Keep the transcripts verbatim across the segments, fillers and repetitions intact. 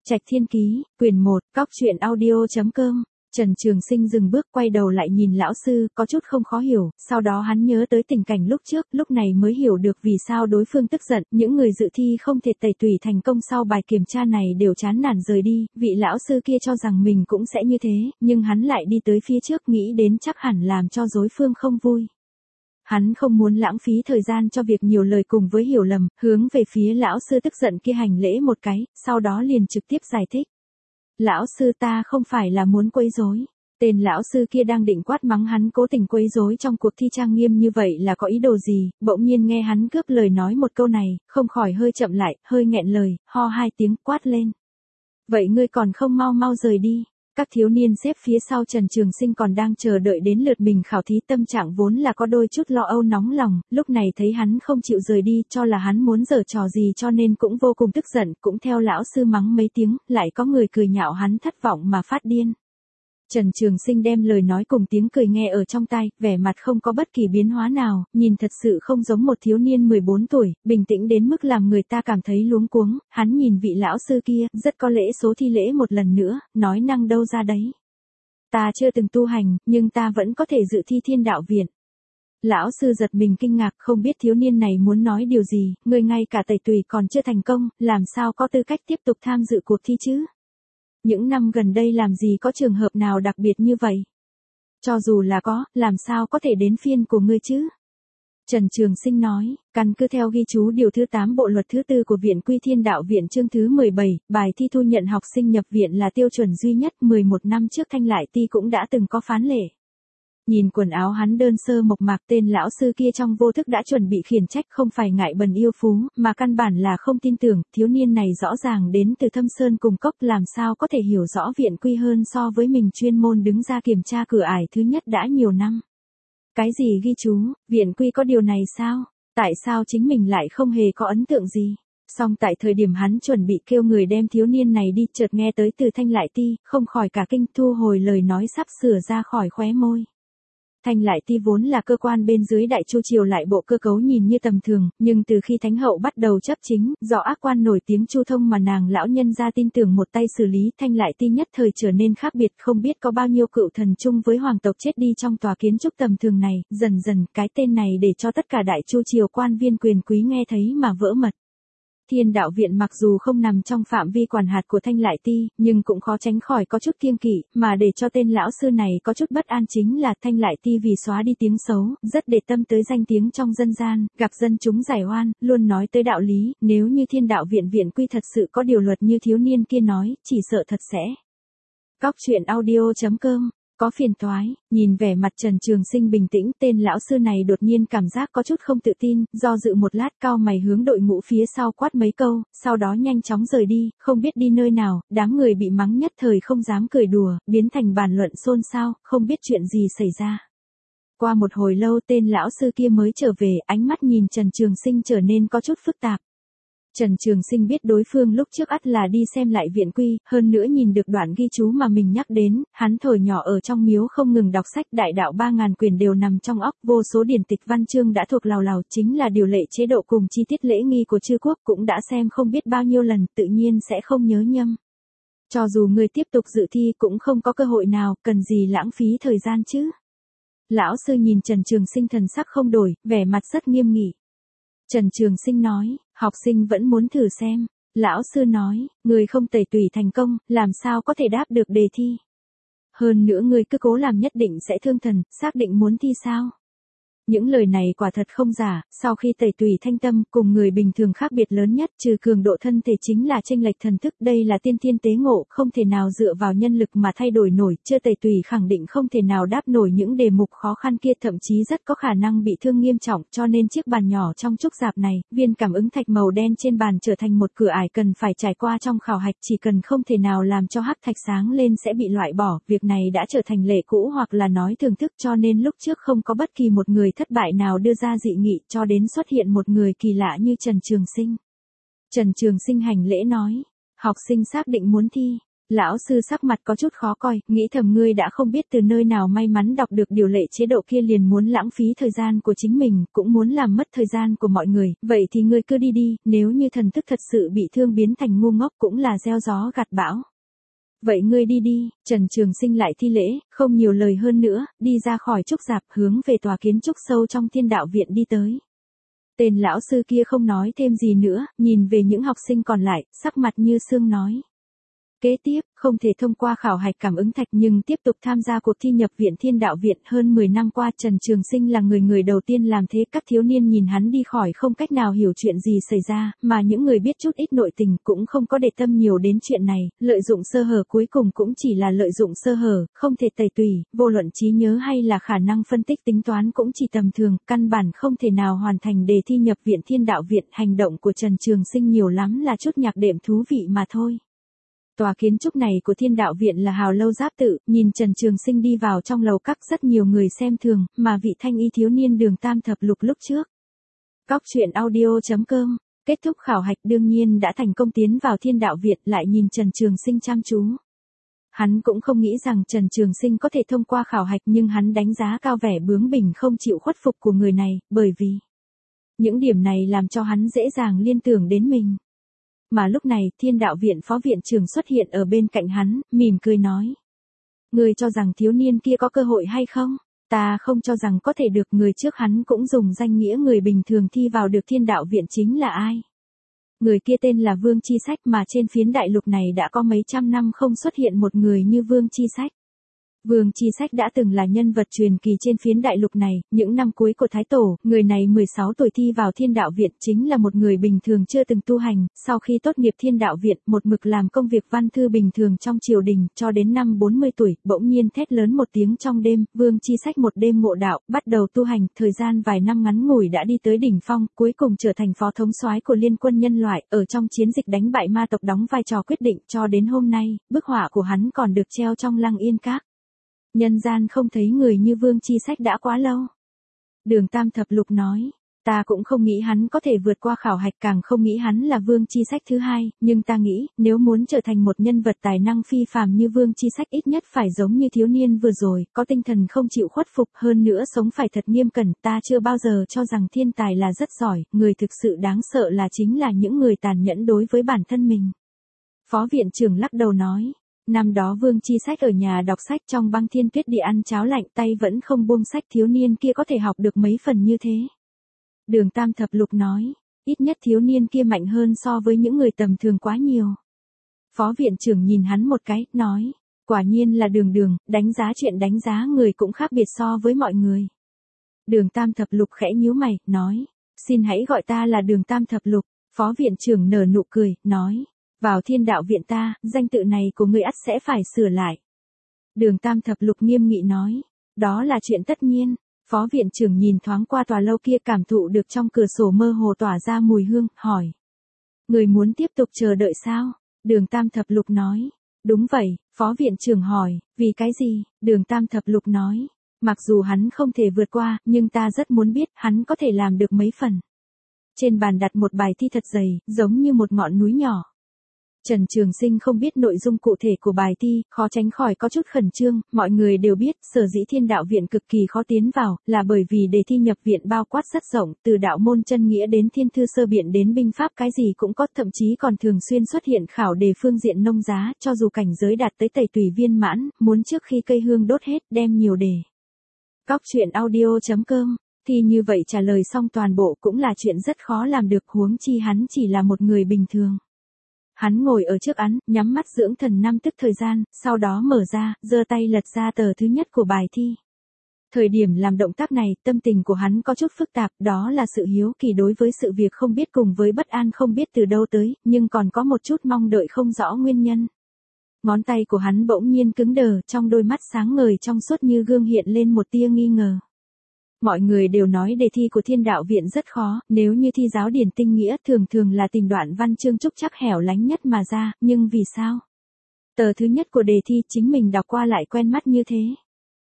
Trạch Thiên Ký, quyển một, cóc truyện audio chấm com. Trần Trường Sinh dừng bước quay đầu lại nhìn lão sư, có chút không khó hiểu, sau đó hắn nhớ tới tình cảnh lúc trước, lúc này mới hiểu được vì sao đối phương tức giận, những người dự thi không thể tẩy tùy thành công sau bài kiểm tra này đều chán nản rời đi, vị lão sư kia cho rằng mình cũng sẽ như thế, nhưng hắn lại đi tới phía trước nghĩ đến chắc hẳn làm cho đối phương không vui. Hắn không muốn lãng phí thời gian cho việc nhiều lời cùng với hiểu lầm, hướng về phía lão sư tức giận kia hành lễ một cái, sau đó liền trực tiếp giải thích. Lão sư, ta không phải là muốn quấy rối. Tên lão sư kia đang định quát mắng hắn cố tình quấy rối trong cuộc thi trang nghiêm như vậy là có ý đồ gì, bỗng nhiên nghe hắn cướp lời nói một câu này, không khỏi hơi chậm lại, hơi nghẹn lời, ho hai tiếng quát lên. Vậy ngươi còn không mau mau rời đi. Các thiếu niên xếp phía sau Trần Trường Sinh còn đang chờ đợi đến lượt mình khảo thí, tâm trạng vốn là có đôi chút lo âu nóng lòng, lúc này thấy hắn không chịu rời đi, cho là hắn muốn giở trò gì cho nên cũng vô cùng tức giận, cũng theo lão sư mắng mấy tiếng, lại có người cười nhạo hắn thất vọng mà phát điên. Trần Trường Sinh đem lời nói cùng tiếng cười nghe ở trong tai, vẻ mặt không có bất kỳ biến hóa nào, nhìn thật sự không giống một thiếu niên mười bốn tuổi, bình tĩnh đến mức làm người ta cảm thấy luống cuống, hắn nhìn vị lão sư kia, rất có lễ số thi lễ một lần nữa, nói năng đâu ra đấy. Ta chưa từng tu hành, nhưng ta vẫn có thể dự thi Thiên Đạo Viện. Lão sư giật mình kinh ngạc, không biết thiếu niên này muốn nói điều gì, người ngay cả tẩy tùy còn chưa thành công, làm sao có tư cách tiếp tục tham dự cuộc thi chứ? Những năm gần đây làm gì có trường hợp nào đặc biệt như vậy? Cho dù là có, làm sao có thể đến phiên của ngươi chứ? Trần Trường Sinh nói, căn cứ theo ghi chú điều thứ tám bộ luật thứ tư của Viện Quy Thiên Đạo Viện chương thứ mười bảy, bài thi thu nhận học sinh nhập viện là tiêu chuẩn duy nhất, mười một năm trước Thanh Lại Ti cũng đã từng có phán lệ. Nhìn quần áo hắn đơn sơ mộc mạc, tên lão sư kia trong vô thức đã chuẩn bị khiển trách, không phải ngại bần yêu phú, mà căn bản là không tin tưởng, thiếu niên này rõ ràng đến từ Thâm Sơn cùng cốc, làm sao có thể hiểu rõ Viện Quy hơn so với mình chuyên môn đứng ra kiểm tra cửa ải thứ nhất đã nhiều năm. Cái gì ghi chú, Viện Quy có điều này sao? Tại sao chính mình lại không hề có ấn tượng gì? Song tại thời điểm hắn chuẩn bị kêu người đem thiếu niên này đi, chợt nghe tới từ Thanh Lại Ti, không khỏi cả kinh, thu hồi lời nói sắp sửa ra khỏi khóe môi. Thanh Lại Ti vốn là cơ quan bên dưới Đại Chu Triều, lại bộ cơ cấu nhìn như tầm thường, nhưng từ khi Thánh Hậu bắt đầu chấp chính, do ác quan nổi tiếng Chu Thông mà nàng lão nhân ra tin tưởng một tay xử lý, Thanh Lại Ti nhất thời trở nên khác biệt, không biết có bao nhiêu cựu thần chung với hoàng tộc chết đi trong tòa kiến trúc tầm thường này, dần dần cái tên này để cho tất cả Đại Chu Triều quan viên quyền quý nghe thấy mà vỡ mật. Thiên Đạo Viện mặc dù không nằm trong phạm vi quản hạt của Thanh Lại Ti, nhưng cũng khó tránh khỏi có chút kiêng kỵ, mà để cho tên lão sư này có chút bất an chính là Thanh Lại Ti vì xóa đi tiếng xấu, rất để tâm tới danh tiếng trong dân gian, gặp dân chúng giải oan, luôn nói tới đạo lý, nếu như Thiên Đạo Viện Viện Quy thật sự có điều luật như thiếu niên kia nói, chỉ sợ thật sẽ. Cóc truyện audio chấm com. Có phiền toái, nhìn vẻ mặt Trần Trường Sinh bình tĩnh, tên lão sư này đột nhiên cảm giác có chút không tự tin, do dự một lát cau mày hướng đội ngũ phía sau quát mấy câu, sau đó nhanh chóng rời đi, không biết đi nơi nào, đám người bị mắng nhất thời không dám cười đùa, biến thành bàn luận xôn xao, không biết chuyện gì xảy ra. Qua một hồi lâu tên lão sư kia mới trở về, ánh mắt nhìn Trần Trường Sinh trở nên có chút phức tạp. Trần Trường Sinh biết đối phương lúc trước ắt là đi xem lại Viện Quy, hơn nữa nhìn được đoạn ghi chú mà mình nhắc đến, hắn thổi nhỏ ở trong miếu không ngừng đọc sách đại đạo ba ngàn quyển đều nằm trong óc, vô số điển tịch văn chương đã thuộc lào lào, chính là điều lệ chế độ cùng chi tiết lễ nghi của chư quốc cũng đã xem không biết bao nhiêu lần, tự nhiên sẽ không nhớ nhâm. Cho dù người tiếp tục dự thi cũng không có cơ hội nào, cần gì lãng phí thời gian chứ. Lão sư nhìn Trần Trường Sinh thần sắc không đổi, vẻ mặt rất nghiêm nghị. Trần Trường Sinh nói, học sinh vẫn muốn thử xem. Lão sư nói, người không tẩy tùy thành công, làm sao có thể đáp được đề thi. Hơn nữa người cứ cố làm nhất định sẽ thương thần, xác định muốn thi sao. Những lời này quả thật không giả, sau khi tẩy tùy thanh tâm, cùng người bình thường khác biệt lớn nhất trừ cường độ thân thể chính là chênh lệch thần thức, đây là tiên thiên tế ngộ, không thể nào dựa vào nhân lực mà thay đổi nổi, chưa tẩy tùy khẳng định không thể nào đáp nổi những đề mục khó khăn kia, thậm chí rất có khả năng bị thương nghiêm trọng, cho nên chiếc bàn nhỏ trong trúc giạp này, viên cảm ứng thạch màu đen trên bàn trở thành một cửa ải cần phải trải qua trong khảo hạch, chỉ cần không thể nào làm cho hắc thạch sáng lên sẽ bị loại bỏ, việc này đã trở thành lệ cũ hoặc là nói thường thức, cho nên lúc trước không có bất kỳ một người thất bại nào đưa ra dị nghị, cho đến xuất hiện một người kỳ lạ như Trần Trường Sinh. Trần Trường Sinh hành lễ nói, học sinh xác định muốn thi, Lão sư sắc mặt có chút khó coi, nghĩ thầm ngươi đã không biết từ nơi nào may mắn đọc được điều lệ chế độ kia liền muốn lãng phí thời gian của chính mình, cũng muốn làm mất thời gian của mọi người, vậy thì ngươi cứ đi đi, nếu như thần thức thật sự bị thương biến thành ngu ngốc cũng là gieo gió gặt bão. Vậy ngươi đi đi, Trần Trường Sinh lại thi lễ, không nhiều lời hơn nữa, đi ra khỏi trúc giạp hướng về tòa kiến trúc sâu trong Thiên Đạo Viện đi tới. Tên lão sư kia không nói thêm gì nữa, nhìn về những học sinh còn lại, sắc mặt như sương nói. Kế tiếp, không thể thông qua khảo hạch cảm ứng thạch nhưng tiếp tục tham gia cuộc thi nhập viện Thiên Đạo Viện. Hơn mười năm qua Trần Trường Sinh là người người đầu tiên làm thế, các thiếu niên nhìn hắn đi khỏi không cách nào hiểu chuyện gì xảy ra, mà những người biết chút ít nội tình cũng không có để tâm nhiều đến chuyện này, lợi dụng sơ hở cuối cùng cũng chỉ là lợi dụng sơ hở, không thể tẩy tùy, vô luận trí nhớ hay là khả năng phân tích tính toán cũng chỉ tầm thường, căn bản không thể nào hoàn thành đề thi nhập viện Thiên Đạo Viện. Hành động của Trần Trường Sinh nhiều lắm là chút nhạc đệm thú vị mà thôi. Tòa kiến trúc này của Thiên Đạo Viện là hào lâu giáp tự, nhìn Trần Trường Sinh đi vào trong lầu các rất nhiều người xem thường, mà vị thanh y thiếu niên Đường Tam Thập Lục lúc trước. Cóc truyện audio chấm com, kết thúc khảo hạch đương nhiên đã thành công tiến vào Thiên Đạo Viện, lại nhìn Trần Trường Sinh chăm chú. Hắn cũng không nghĩ rằng Trần Trường Sinh có thể thông qua khảo hạch nhưng hắn đánh giá cao vẻ bướng bỉnh không chịu khuất phục của người này, bởi vì những điểm này làm cho hắn dễ dàng liên tưởng đến mình. Mà lúc này, Thiên Đạo Viện phó viện trưởng xuất hiện ở bên cạnh hắn, mỉm cười nói. Ngươi cho rằng thiếu niên kia có cơ hội hay không? Ta không cho rằng có thể được. Người trước hắn cũng dùng danh nghĩa người bình thường thi vào được Thiên Đạo Viện chính là ai? Người kia tên là Vương Chi Sách, mà trên phiến đại lục này đã có mấy trăm năm không xuất hiện một người như Vương Chi Sách. Vương Chi Sách đã từng là nhân vật truyền kỳ trên phiến đại lục này, những năm cuối của Thái Tổ, người này mười sáu tuổi thi vào Thiên Đạo Viện, chính là một người bình thường chưa từng tu hành, sau khi tốt nghiệp Thiên Đạo Viện, một mực làm công việc văn thư bình thường trong triều đình, cho đến năm bốn mươi tuổi, bỗng nhiên thét lớn một tiếng trong đêm, Vương Chi Sách một đêm ngộ đạo, bắt đầu tu hành, thời gian vài năm ngắn ngủi đã đi tới đỉnh phong, cuối cùng trở thành phó thống soái của Liên quân nhân loại, ở trong chiến dịch đánh bại ma tộc đóng vai trò quyết định, cho đến hôm nay, bức họa của hắn còn được treo trong Lăng Yên Các. Nhân gian không thấy người như Vương Chi Sách đã quá lâu. Đường Tam Thập Lục nói, ta cũng không nghĩ hắn có thể vượt qua khảo hạch, càng không nghĩ hắn là Vương Chi Sách thứ hai, nhưng ta nghĩ, nếu muốn trở thành một nhân vật tài năng phi phàm như Vương Chi Sách ít nhất phải giống như thiếu niên vừa rồi, có tinh thần không chịu khuất phục, hơn nữa sống phải thật nghiêm cẩn. Ta chưa bao giờ cho rằng thiên tài là rất giỏi, người thực sự đáng sợ là chính là những người tàn nhẫn đối với bản thân mình. Phó viện trưởng lắc đầu nói. Năm đó Vương Chi Sách ở nhà đọc sách trong băng thiên tuyết địa ăn cháo lạnh, tay vẫn không buông sách, thiếu niên kia có thể học được mấy phần như thế. Đường Tam Thập Lục nói, ít nhất thiếu niên kia mạnh hơn so với những người tầm thường quá nhiều. Phó viện trưởng nhìn hắn một cái, nói, quả nhiên là Đường Đường, đánh giá chuyện đánh giá người cũng khác biệt so với mọi người. Đường Tam Thập Lục khẽ nhíu mày, nói, xin hãy gọi ta là Đường Tam Thập Lục. Phó viện trưởng nở nụ cười, nói. Vào Thiên Đạo Viện ta, danh tự này của ngươi ắt sẽ phải sửa lại. Đường Tam Thập Lục nghiêm nghị nói, đó là chuyện tất nhiên. Phó viện trưởng nhìn thoáng qua tòa lâu kia, cảm thụ được trong cửa sổ mơ hồ tỏa ra mùi hương, hỏi. Người muốn tiếp tục chờ đợi sao? Đường Tam Thập Lục nói, đúng vậy. Phó viện trưởng hỏi, vì cái gì? Đường Tam Thập Lục nói, mặc dù hắn không thể vượt qua, nhưng ta rất muốn biết hắn có thể làm được mấy phần. Trên bàn đặt một bài thi thật dày, giống như một ngọn núi nhỏ. Trần Trường Sinh không biết nội dung cụ thể của bài thi, khó tránh khỏi có chút khẩn trương. Mọi người đều biết, sở dĩ Thiên Đạo Viện cực kỳ khó tiến vào, là bởi vì đề thi nhập viện bao quát rất rộng, từ đạo môn chân nghĩa đến thiên thư sơ biện đến binh pháp cái gì cũng có, thậm chí còn thường xuyên xuất hiện khảo đề phương diện nông giá, cho dù cảnh giới đạt tới tẩy tùy viên mãn, muốn trước khi cây hương đốt hết, đem nhiều đề. Cóc truyện audio chấm com, thì như vậy trả lời xong toàn bộ cũng là chuyện rất khó làm được, huống chi hắn chỉ là một người bình thường. Hắn ngồi ở trước án, nhắm mắt dưỡng thần năm tức thời gian, sau đó mở ra, giơ tay lật ra tờ thứ nhất của bài thi. Thời điểm làm động tác này, tâm tình của hắn có chút phức tạp, đó là sự hiếu kỳ đối với sự việc không biết cùng với bất an không biết từ đâu tới, nhưng còn có một chút mong đợi không rõ nguyên nhân. Ngón tay của hắn bỗng nhiên cứng đờ, trong đôi mắt sáng ngời trong suốt như gương hiện lên một tia nghi ngờ. Mọi người đều nói đề thi của Thiên Đạo Viện rất khó, nếu như thi giáo điển tinh nghĩa thường thường là tìm đoạn văn chương trúc chắc hẻo lánh nhất mà ra, nhưng vì sao? Tờ thứ nhất của đề thi chính mình đọc qua lại quen mắt như thế.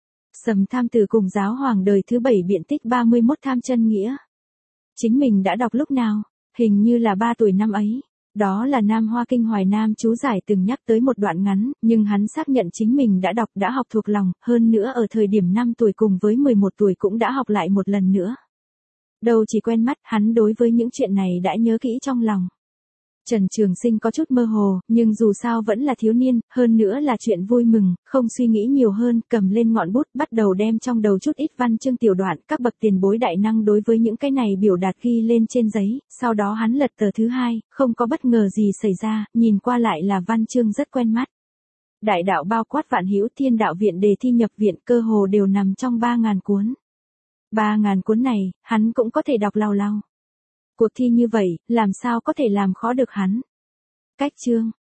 Sầm Tham Tử cùng giáo hoàng đời thứ bảy biện tích ba mươi mốt tham chân nghĩa. Chính mình đã đọc lúc nào? Hình như là ba tuổi năm ấy. Đó là Nam Hoa Kinh Hoài Nam chú giải từng nhắc tới một đoạn ngắn, nhưng hắn xác nhận chính mình đã đọc đã học thuộc lòng, hơn nữa ở thời điểm năm tuổi cùng với mười một tuổi cũng đã học lại một lần nữa. Đâu chỉ quen mắt, hắn đối với những chuyện này đã nhớ kỹ trong lòng. Trần Trường Sinh có chút mơ hồ, nhưng dù sao vẫn là thiếu niên, hơn nữa là chuyện vui mừng, không suy nghĩ nhiều hơn, cầm lên ngọn bút, bắt đầu đem trong đầu chút ít văn chương tiểu đoạn, các bậc tiền bối đại năng đối với những cái này biểu đạt ghi lên trên giấy, sau đó hắn lật tờ thứ hai, không có bất ngờ gì xảy ra, nhìn qua lại là văn chương rất quen mắt. Đại đạo bao quát vạn hữu, thiên đạo viện, đề thi nhập viện, cơ hồ đều nằm trong ba ngàn cuốn. Ba ngàn cuốn này, hắn cũng có thể đọc lao lao. Cuộc thi như vậy, làm sao có thể làm khó được hắn. Cách chương